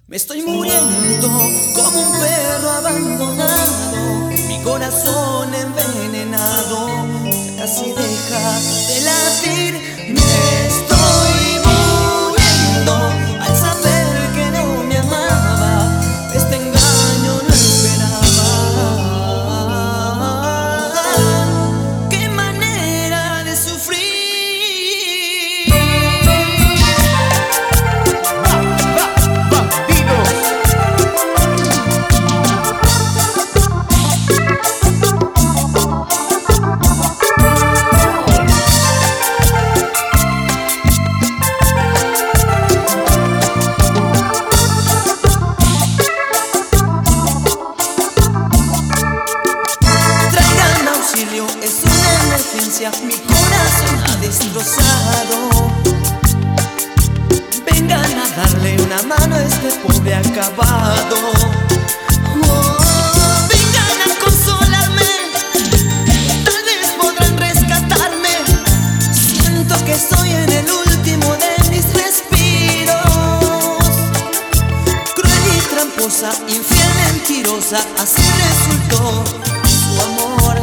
Me estoy muriendo como un perro abandonado, mi corazón envenenado casi deja de latir. Me estoy muriendo al saber que no me amaba, este engaño no esperaba. Qué manera de sufrir. Es una emergencia, mi corazón ha destrozado. Vengan a darle una mano a este pobre acabado. Oh, vengan a consolarme, tal vez podrán rescatarme. Siento que estoy en el último de mis respiros. Cruel y tramposa, infiel, mentirosa, así resultó su amor.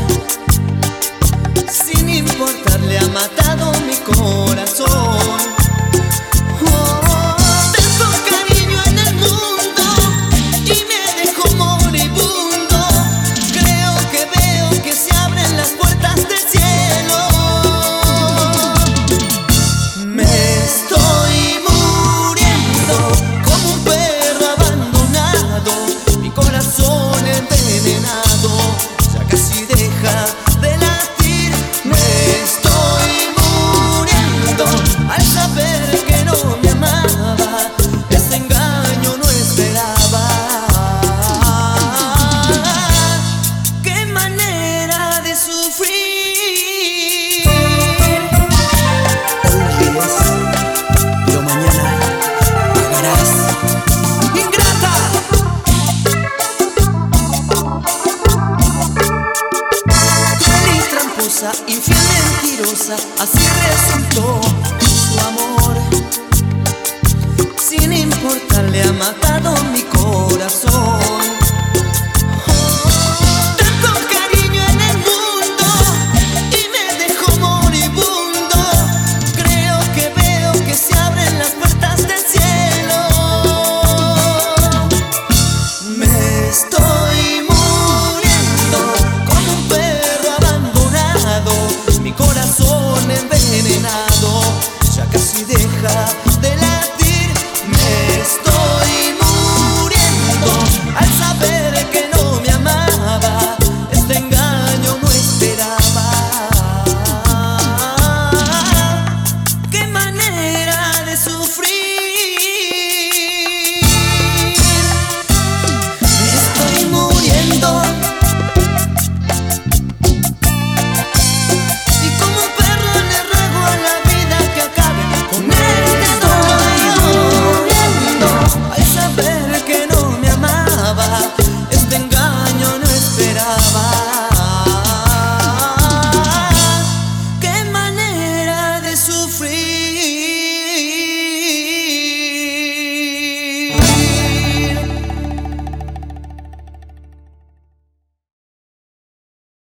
Sin importarle ha matado mi corazón. Oh, tanto cariño en el mundo y me dejó moribundo. Creo que veo que se abren las puertas del cielo. Me estoy muriendo como un perro abandonado, mi corazón envenenado ya casi deja de latir. Me estoy muriendo al saber que no me amaba, este engaño no esperaba. Qué manera de sufrir. Oh yes, pero mañana pagarás, ingrata. Infiel, mentirosa, así resultó su amor. Sin importarle ha matado